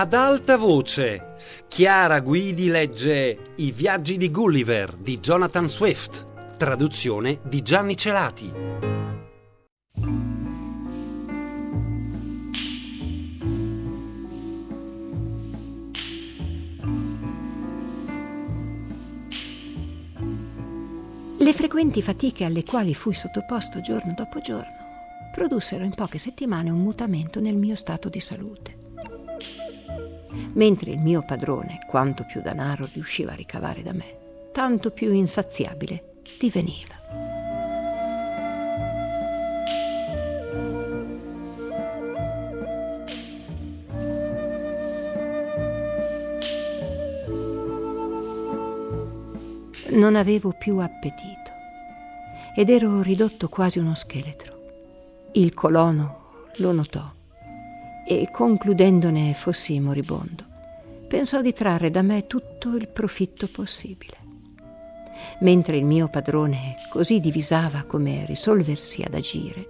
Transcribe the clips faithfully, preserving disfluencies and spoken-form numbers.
Ad alta voce, Chiara Guidi legge I viaggi di Gulliver di Jonathan Swift, traduzione di Gianni Celati. Le frequenti fatiche alle quali fui sottoposto giorno dopo giorno produssero in poche settimane un mutamento nel mio stato di salute. Mentre il mio padrone, quanto più denaro riusciva a ricavare da me, tanto più insaziabile diveniva. Non avevo più appetito ed ero ridotto quasi uno scheletro. Il colono lo notò e, concludendone fossi moribondo, pensò di trarre da me tutto il profitto possibile. Mentre il mio padrone così divisava come risolversi ad agire,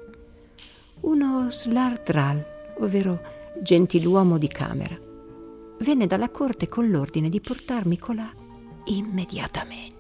uno slardral, ovvero gentiluomo di camera, venne dalla corte con l'ordine di portarmi colà immediatamente,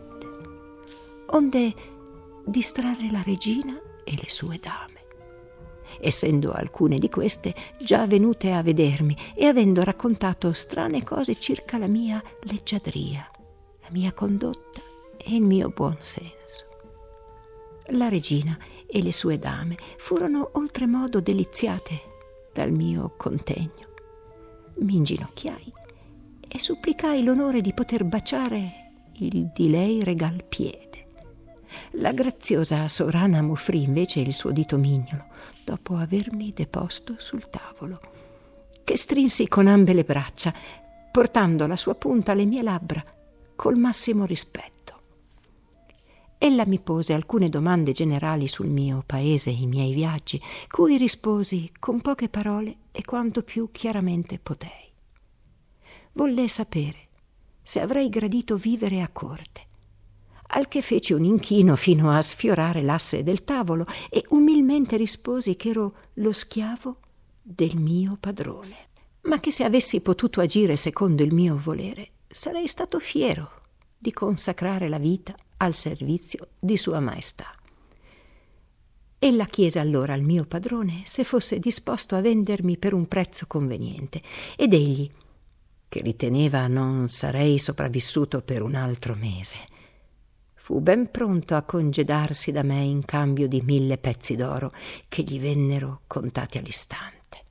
onde distrarre la regina e le sue dame, essendo alcune di queste già venute a vedermi e avendo raccontato strane cose circa la mia leggiadria, la mia condotta e il mio buon senso. La regina e le sue dame furono oltremodo deliziate dal mio contegno. Mi inginocchiai e supplicai l'onore di poter baciare il di lei regal piede. La graziosa sovrana m'offrì invece il suo dito mignolo, dopo avermi deposto sul tavolo, che strinsi con ambe le braccia, portando la sua punta alle mie labbra col massimo rispetto. Ella mi pose alcune domande generali sul mio paese e i miei viaggi, cui risposi con poche parole e quanto più chiaramente potei. Volle sapere se avrei gradito vivere a corte, al che feci un inchino fino a sfiorare l'asse del tavolo e umilmente risposi che ero lo schiavo del mio padrone, ma che se avessi potuto agire secondo il mio volere sarei stato fiero di consacrare la vita al servizio di Sua Maestà. Ella chiese allora al mio padrone se fosse disposto a vendermi per un prezzo conveniente, ed egli, che riteneva non sarei sopravvissuto per un altro mese, fu ben pronto a congedarsi da me in cambio di mille pezzi d'oro che gli vennero contati all'istante,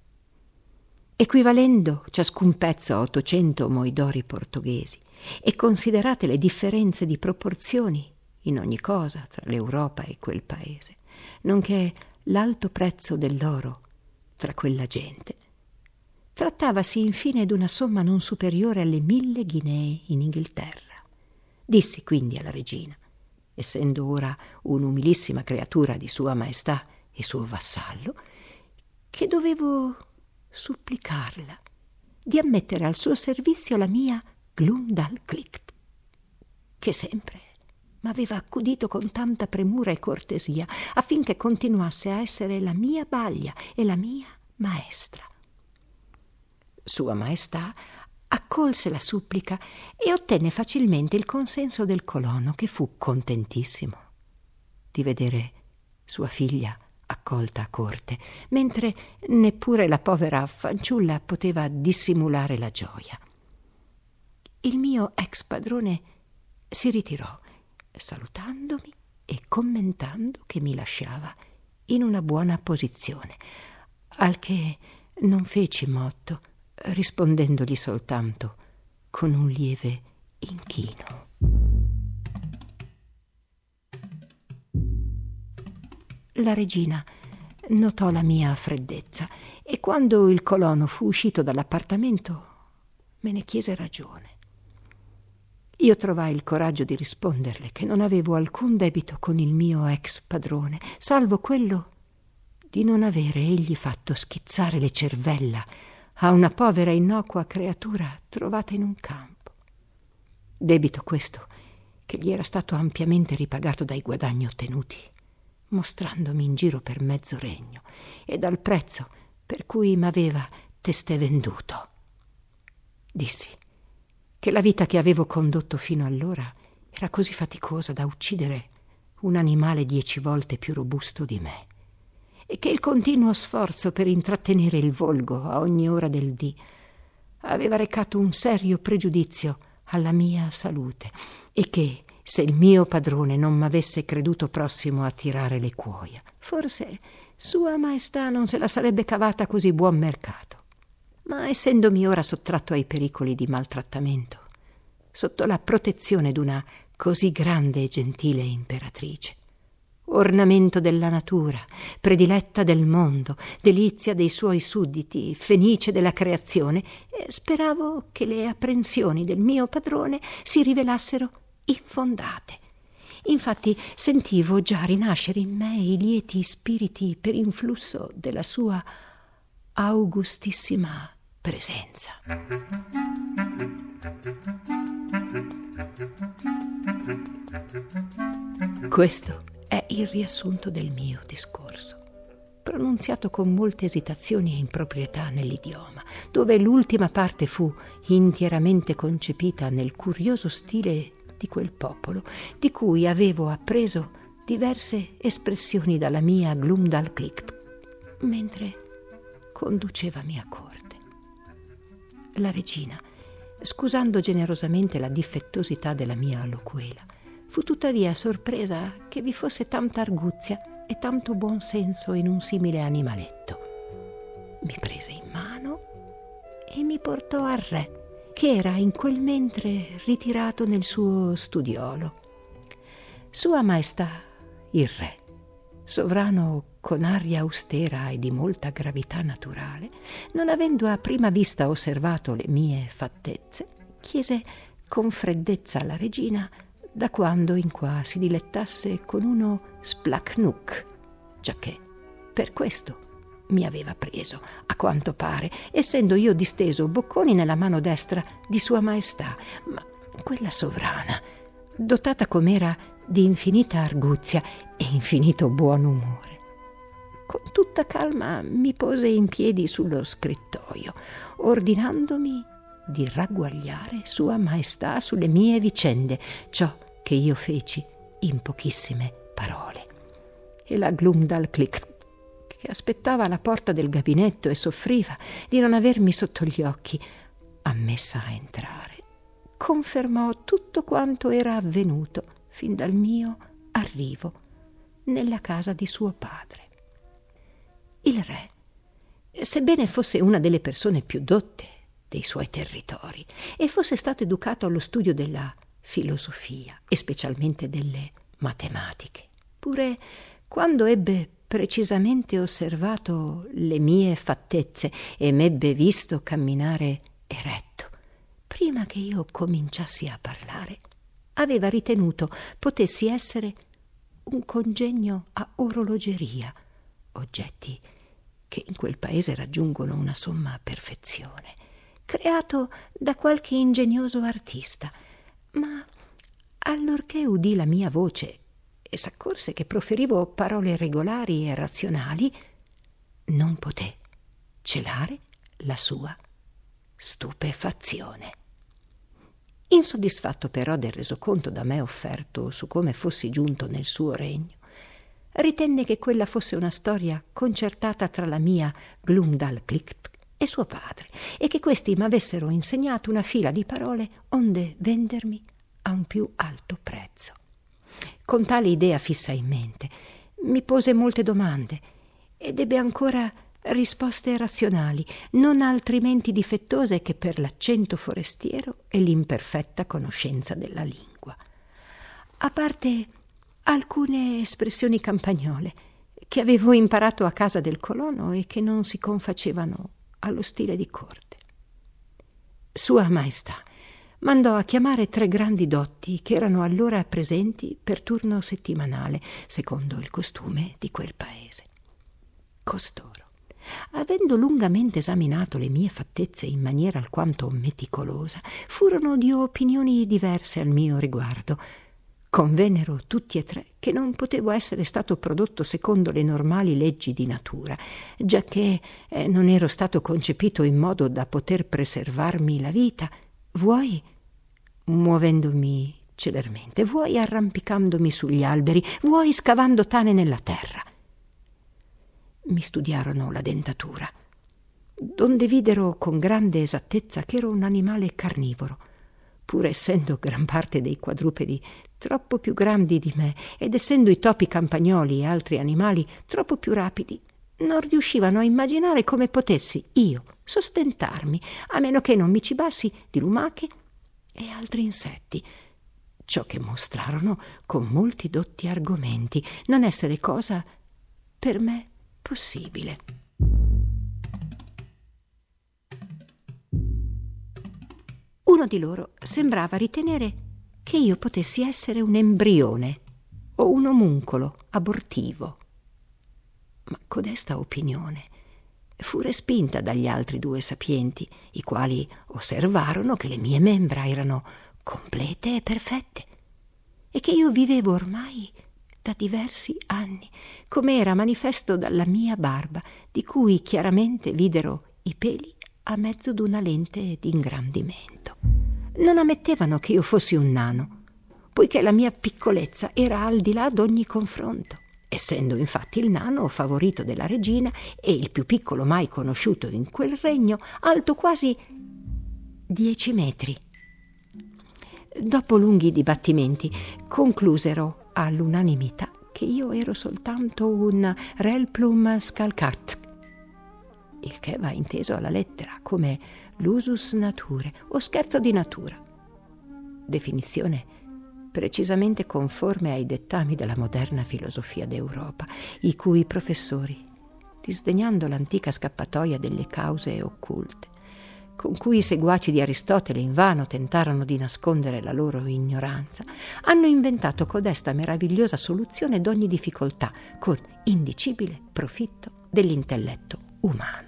equivalendo ciascun pezzo a ottocento moi d'ori portoghesi, e considerate le differenze di proporzioni in ogni cosa tra l'Europa e quel paese, nonché l'alto prezzo dell'oro tra quella gente, trattavasi infine d'una somma non superiore alle mille ghinee in Inghilterra. Dissi quindi alla regina, essendo ora un'umilissima creatura di Sua Maestà e suo vassallo, che dovevo supplicarla di ammettere al suo servizio la mia Glumdalclitch, che sempre m'aveva accudito con tanta premura e cortesia affinché continuasse a essere la mia baglia e la mia maestra. Sua Maestà accolse la supplica e ottenne facilmente il consenso del colono, che fu contentissimo di vedere sua figlia accolta a corte, mentre neppure la povera fanciulla poteva dissimulare la gioia. Il mio ex padrone si ritirò, salutandomi e commentando che mi lasciava in una buona posizione, al che non feci motto, rispondendogli soltanto con un lieve inchino. La regina notò la mia freddezza e quando il colono fu uscito dall'appartamento me ne chiese ragione. Io trovai il coraggio di risponderle che non avevo alcun debito con il mio ex padrone, salvo quello di non avere egli fatto schizzare le cervella a una povera innocua creatura trovata in un campo. Debito questo che gli era stato ampiamente ripagato dai guadagni ottenuti, mostrandomi in giro per mezzo regno e dal prezzo per cui m'aveva testé venduto. Dissi che la vita che avevo condotto fino allora era così faticosa da uccidere un animale dieci volte più robusto di me, e che il continuo sforzo per intrattenere il volgo a ogni ora del dì aveva recato un serio pregiudizio alla mia salute, e che se il mio padrone non m'avesse creduto prossimo a tirare le cuoia, forse Sua Maestà non se la sarebbe cavata così buon mercato. Ma essendomi ora sottratto ai pericoli di maltrattamento, sotto la protezione d'una così grande e gentile imperatrice, ornamento della natura, prediletta del mondo, delizia dei suoi sudditi, fenice della creazione, speravo che le apprensioni del mio padrone si rivelassero infondate. Infatti sentivo già rinascere in me i lieti spiriti per influsso della sua augustissima presenza. Questo è il riassunto del mio discorso, pronunziato con molte esitazioni e improprietà nell'idioma, dove l'ultima parte fu intieramente concepita nel curioso stile di quel popolo, di cui avevo appreso diverse espressioni dalla mia Glumdalclitch, mentre conduceva mia corte. La regina, scusando generosamente la difettosità della mia loquela, fu tuttavia sorpresa che vi fosse tanta arguzia e tanto buon senso in un simile animaletto. Mi prese in mano e mi portò al re, che era in quel mentre ritirato nel suo studiolo. Sua Maestà, il re, sovrano con aria austera e di molta gravità naturale, non avendo a prima vista osservato le mie fattezze, chiese con freddezza alla regina da quando in qua si dilettasse con uno splacnuc, giacché per questo mi aveva preso, a quanto pare, essendo io disteso bocconi nella mano destra di Sua Maestà, ma quella sovrana, dotata com'era di infinita arguzia e infinito buon umore, con tutta calma mi pose in piedi sullo scrittoio, ordinandomi di ragguagliare Sua Maestà sulle mie vicende, ciò che io feci in pochissime parole. E la Glumdalclitch, che aspettava alla porta del gabinetto e soffriva di non avermi sotto gli occhi, ammessa a entrare, confermò tutto quanto era avvenuto fin dal mio arrivo nella casa di suo padre. Il re, sebbene fosse una delle persone più dotte dei suoi territori e fosse stato educato allo studio della filosofia e specialmente delle matematiche, pure quando ebbe precisamente osservato le mie fattezze e m'ebbe visto camminare eretto, prima che io cominciassi a parlare, aveva ritenuto potessi essere un congegno a orologeria, oggetti che in quel paese raggiungono una somma perfezione, creato da qualche ingegnoso artista, ma allorché udì la mia voce e s'accorse che proferivo parole regolari e razionali, non poté celare la sua stupefazione. Insoddisfatto però del resoconto da me offerto su come fossi giunto nel suo regno, ritenne che quella fosse una storia concertata tra la mia Glumdalclitch e suo padre, e che questi m'avessero insegnato una fila di parole onde vendermi a un più alto prezzo. Con tale idea fissa in mente, mi pose molte domande ed ebbe ancora risposte razionali, non altrimenti difettose che per l'accento forestiero e l'imperfetta conoscenza della lingua. A parte alcune espressioni campagnole che avevo imparato a casa del colono e che non si confacevano allo stile di corte. Sua Maestà mandò a chiamare tre grandi dotti che erano allora presenti per turno settimanale, secondo il costume di quel paese. Costoro, avendo lungamente esaminato le mie fattezze in maniera alquanto meticolosa, furono di opinioni diverse al mio riguardo, Convennero tutti e tre che non potevo essere stato prodotto secondo le normali leggi di natura, giacché eh, non ero stato concepito in modo da poter preservarmi la vita, vuoi muovendomi celermente, vuoi arrampicandomi sugli alberi, vuoi scavando tane nella terra. Mi studiarono la dentatura, donde videro con grande esattezza che ero un animale carnivoro, pur essendo gran parte dei quadrupedi troppo più grandi di me ed essendo i topi campagnoli e altri animali troppo più rapidi, non riuscivano a immaginare come potessi io sostentarmi, a meno che non mi cibassi di lumache e altri insetti, ciò che mostrarono con molti dotti argomenti non essere cosa per me possibile. Uno di loro sembrava ritenere che io potessi essere un embrione o un omuncolo abortivo. Ma codesta opinione fu respinta dagli altri due sapienti, i quali osservarono che le mie membra erano complete e perfette e che io vivevo ormai da diversi anni, come era manifesto dalla mia barba, di cui chiaramente videro i peli a mezzo d'una lente d'ingrandimento. Non ammettevano che io fossi un nano, poiché la mia piccolezza era al di là d'ogni confronto, essendo infatti il nano favorito della regina e il più piccolo mai conosciuto in quel regno, alto quasi dieci metri. Dopo lunghi dibattimenti conclusero all'unanimità che io ero soltanto un Relplum scalcat, il che va inteso alla lettera come l'usus naturae o scherzo di natura, definizione precisamente conforme ai dettami della moderna filosofia d'Europa, i cui professori, disdegnando l'antica scappatoia delle cause occulte, con cui i seguaci di Aristotele invano tentarono di nascondere la loro ignoranza, hanno inventato codesta meravigliosa soluzione d'ogni difficoltà, con indicibile profitto dell'intelletto umano.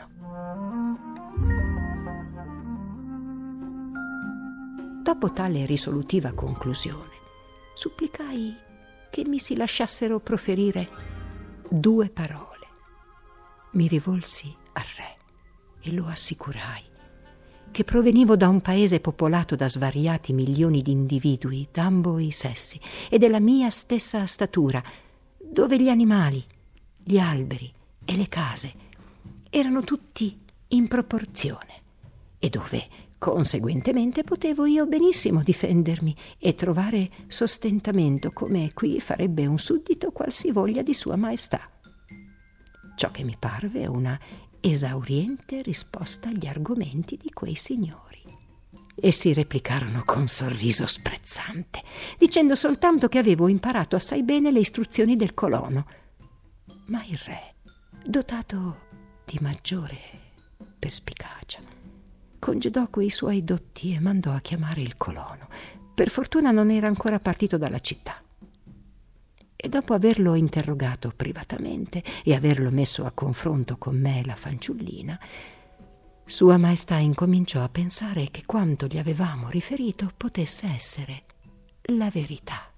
Dopo tale risolutiva conclusione, supplicai che mi si lasciassero proferire due parole. Mi rivolsi al re e lo assicurai che provenivo da un paese popolato da svariati milioni di individui d'ambo i sessi e della mia stessa statura, dove gli animali, gli alberi e le case erano tutti in proporzione e dove conseguentemente potevo io benissimo difendermi e trovare sostentamento come qui farebbe un suddito qualsivoglia di sua maestà. Ciò che mi parve una esauriente risposta agli argomenti di quei signori. Essi replicarono con sorriso sprezzante, dicendo soltanto che avevo imparato assai bene le istruzioni del colono. Ma il re, dotato di maggiore perspicacia, congedò quei suoi dotti e mandò a chiamare il colono. Per fortuna non era ancora partito dalla città. E dopo averlo interrogato privatamente e averlo messo a confronto con me, la fanciullina, Sua Maestà incominciò a pensare che quanto gli avevamo riferito potesse essere la verità.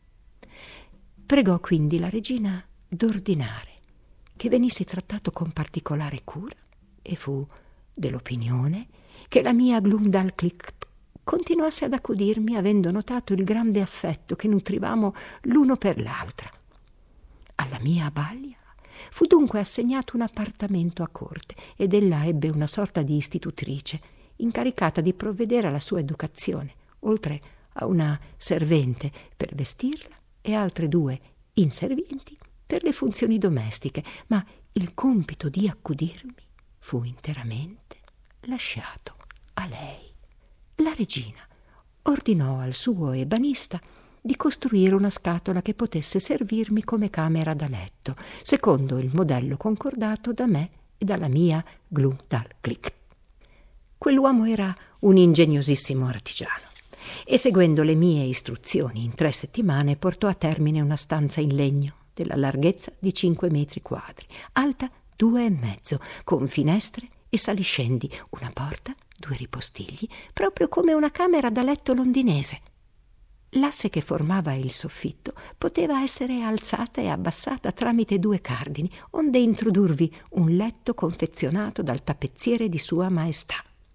Pregò quindi la regina d'ordinare che venissi trattato con particolare cura e fu dell'opinione che la mia Glumdalclitch continuasse ad accudirmi, avendo notato il grande affetto che nutrivamo l'uno per l'altra. Alla mia Balia fu dunque assegnato un appartamento a corte ed ella ebbe una sorta di istitutrice incaricata di provvedere alla sua educazione, oltre a una servente per vestirla e altre due inservienti per le funzioni domestiche, ma il compito di accudirmi fu interamente lasciato a lei. La regina ordinò al suo ebanista di costruire una scatola che potesse servirmi come camera da letto, secondo il modello concordato da me e dalla mia Glumdalclitch. Quell'uomo era un ingegnosissimo artigiano e, seguendo le mie istruzioni, in tre settimane portò a termine una stanza in legno della larghezza di cinque metri quadri, alta due e mezzo, con finestre e saliscendi, una porta, due ripostigli, proprio come una camera da letto londinese. L'asse che formava il soffitto poteva essere alzata e abbassata tramite due cardini, onde introdurvi un letto confezionato dal tappezziere di Sua Maestà.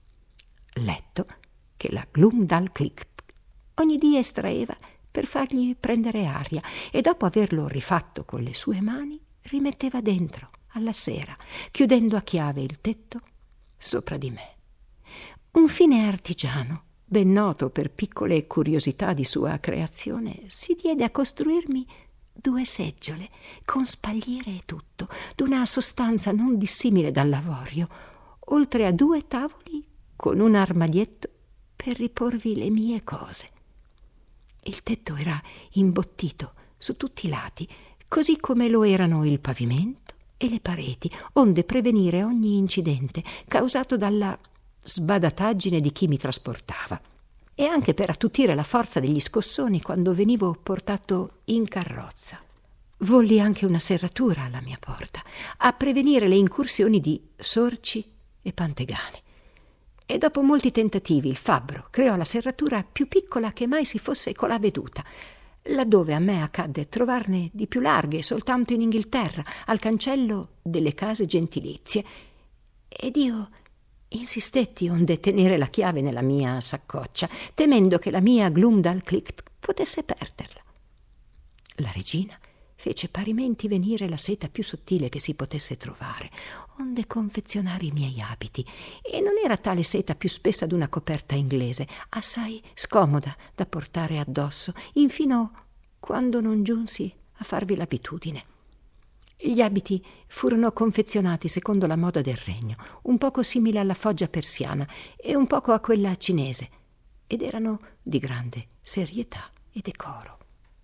Letto che la Glumdalclitch ogni dì estraeva per fargli prendere aria e dopo averlo rifatto con le sue mani rimetteva dentro alla sera, chiudendo a chiave il tetto sopra di me. Un fine artigiano, ben noto per piccole curiosità di sua creazione, si diede a costruirmi due seggiole con spalliere e tutto, d'una sostanza non dissimile dall'avorio, oltre a due tavoli con un armadietto per riporvi le mie cose. Il tetto era imbottito su tutti i lati, così come lo erano il pavimento e le pareti, onde prevenire ogni incidente causato dalla sbadataggine di chi mi trasportava, e anche per attutire la forza degli scossoni quando venivo portato in carrozza. Volli anche una serratura alla mia porta, a prevenire le incursioni di sorci e pantegani. E dopo molti tentativi il fabbro creò la serratura più piccola che mai si fosse colà veduta, laddove a me accadde trovarne di più larghe soltanto in Inghilterra, al cancello delle case gentilizie, ed io insistetti onde tenere la chiave nella mia saccoccia, temendo che la mia Glumdalclitch potesse perderla. La regina fece parimenti venire la seta più sottile che si potesse trovare, onde confezionare i miei abiti, e non era tale seta più spessa d'una coperta inglese, assai scomoda da portare addosso, infino quando non giunsi a farvi l'abitudine. Gli abiti furono confezionati secondo la moda del regno, un poco simile alla foggia persiana e un poco a quella cinese, ed erano di grande serietà e decoro.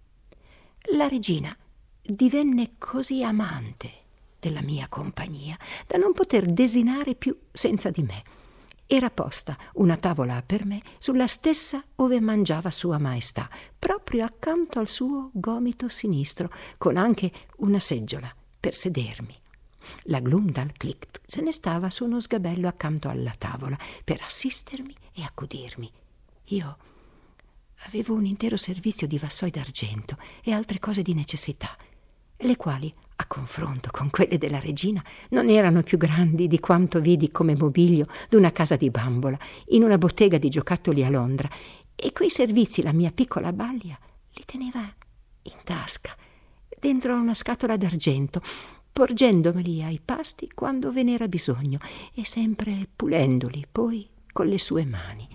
La regina divenne così amante della mia compagnia da non poter desinare più senza di me. Era posta una tavola per me sulla stessa ove mangiava Sua Maestà, proprio accanto al suo gomito sinistro, con anche una seggiola per sedermi. La Glumdalclitch se ne stava su uno sgabello accanto alla tavola per assistermi e accudirmi. Io avevo un intero servizio di vassoi d'argento e altre cose di necessità, le quali, a confronto con quelle della regina, non erano più grandi di quanto vidi come mobilio d'una casa di bambola in una bottega di giocattoli a Londra, e quei servizi la mia piccola Balia li teneva in tasca, dentro a una scatola d'argento, porgendomeli ai pasti quando ve n'era bisogno e sempre pulendoli poi con le sue mani.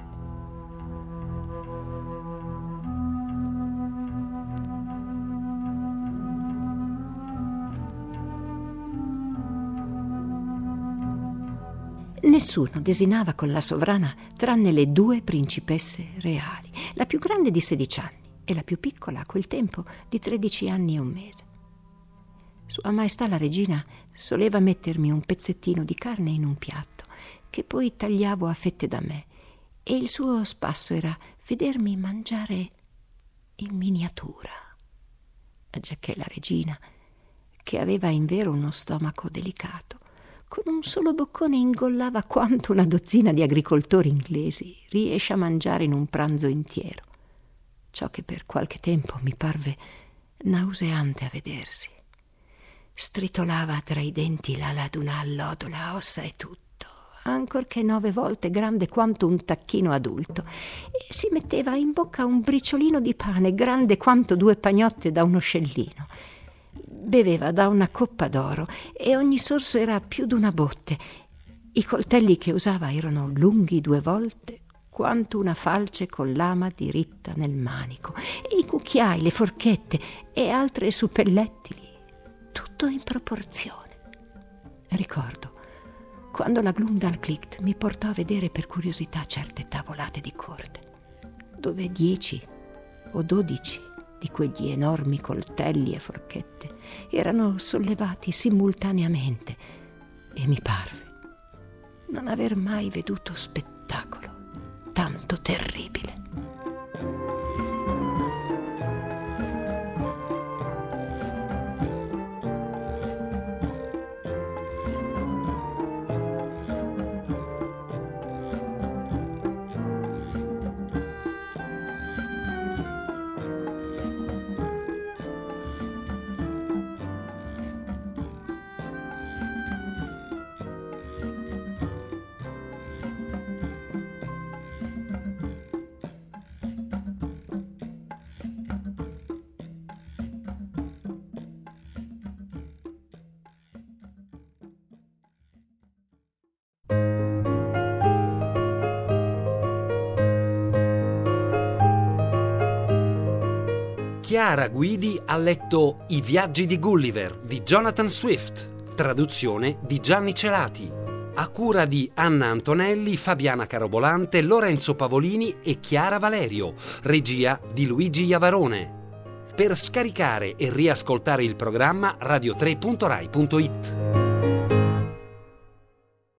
Nessuno desinava con la sovrana tranne le due principesse reali, la più grande di sedici anni e la più piccola a quel tempo di tredici anni e un mese. Sua Maestà la regina soleva mettermi un pezzettino di carne in un piatto, che poi tagliavo a fette da me, e il suo spasso era vedermi mangiare in miniatura, giacché la regina, che aveva invero uno stomaco delicato, con un solo boccone ingollava quanto una dozzina di agricoltori inglesi riesce a mangiare in un pranzo intero, ciò che per qualche tempo mi parve nauseante a vedersi. Stritolava tra i denti l'ala d'una allodola, ossa e tutto, ancorché nove volte grande quanto un tacchino adulto, e si metteva in bocca un briciolino di pane grande quanto due pagnotte da uno scellino. Beveva da una coppa d'oro e ogni sorso era più d'una botte. I coltelli che usava erano lunghi due volte quanto una falce con lama diritta nel manico, e i cucchiai, le forchette e altre suppellettili, tutto in proporzione. Ricordo quando la Glumdalclitch mi portò a vedere per curiosità certe tavolate di corte, dove dieci o dodici di quegli enormi coltelli e forchette erano sollevati simultaneamente, e mi parve non aver mai veduto spettacolo tanto terribile. Chiara Guidi ha letto I viaggi di Gulliver di Jonathan Swift, traduzione di Gianni Celati, a cura di Anna Antonelli, Fabiana Carobolante, Lorenzo Pavolini e Chiara Valerio, regia di Luigi Iavarone. Per scaricare e riascoltare il programma radio tre punto rai punto it.